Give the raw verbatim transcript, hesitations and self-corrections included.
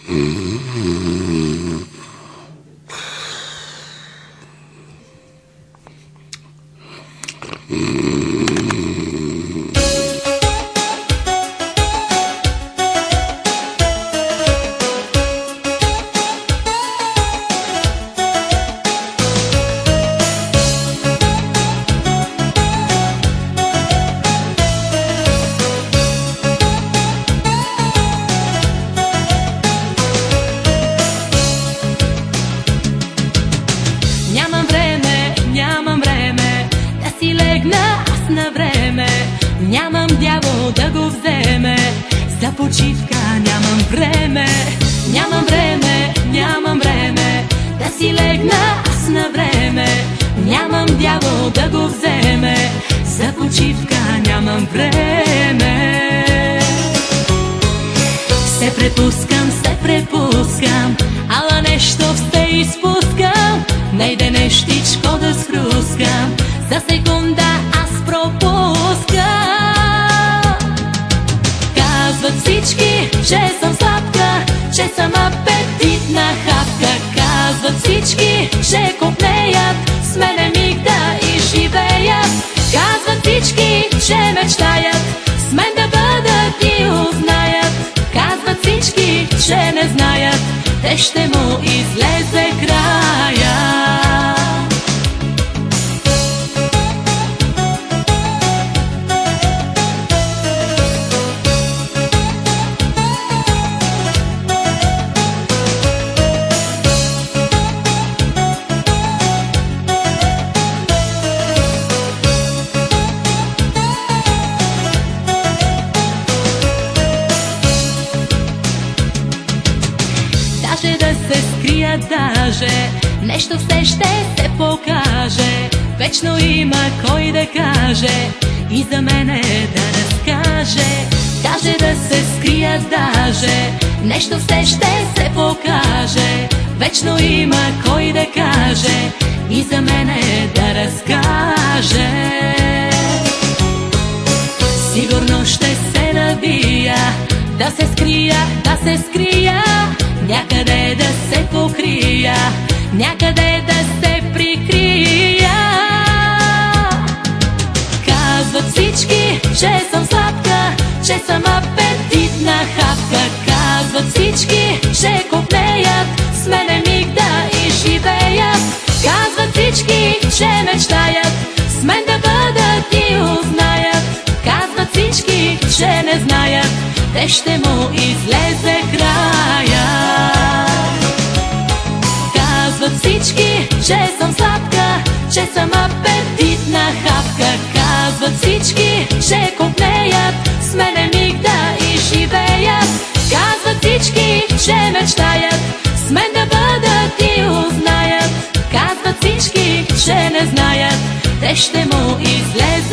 Нямам време, нямам време да си легна аз на време. Нямам дявол да го вземе, за почивка нямам време. Нямам време, нямам време да си легна аз на време. Нямам дявол да го вземе, за почивка нямам време. Се препускам, се препускам, ала нещо все изпускам. Nejde нещичко да схрускам, за секунда аз пропускам. Казват всички, че съм сладка, че съм апетитна хапка. Казват всички, че копнеят с мене миг да изживеят. Казват всички, че мечтаят с мен да бъдат и узнаят. Казват всички, че не знаят, те ще му излезе края. Даже да се скрия, даже нещо все ще се покаже. Вечно има кой да каже и за мене да разкаже. Даже да се скрия, даже нещо все ще се покаже. Вечно има кой да каже и за мене да разкаже. Сигурно ще се набия, да се скрия, да се скрия, някъде да се покрия, някъде да се прикрия. Казват всички, че съм сладка, че съм апетитна хапка. Казват всички, че копнеят с мене миг да изживеят. Казват всички, че мечтаят с мен да бъдат и узнаят. Казват всички, че не знаят, те ще му излезе края. Казват всички, че съм сладка, че съм апетитна хапка. Казват всички, че копнеят с мене миг да изживеят. Казват всички, че мечтаят с мен да бъдат и узнаят. Казват всички, че не знаят, те ще му излезе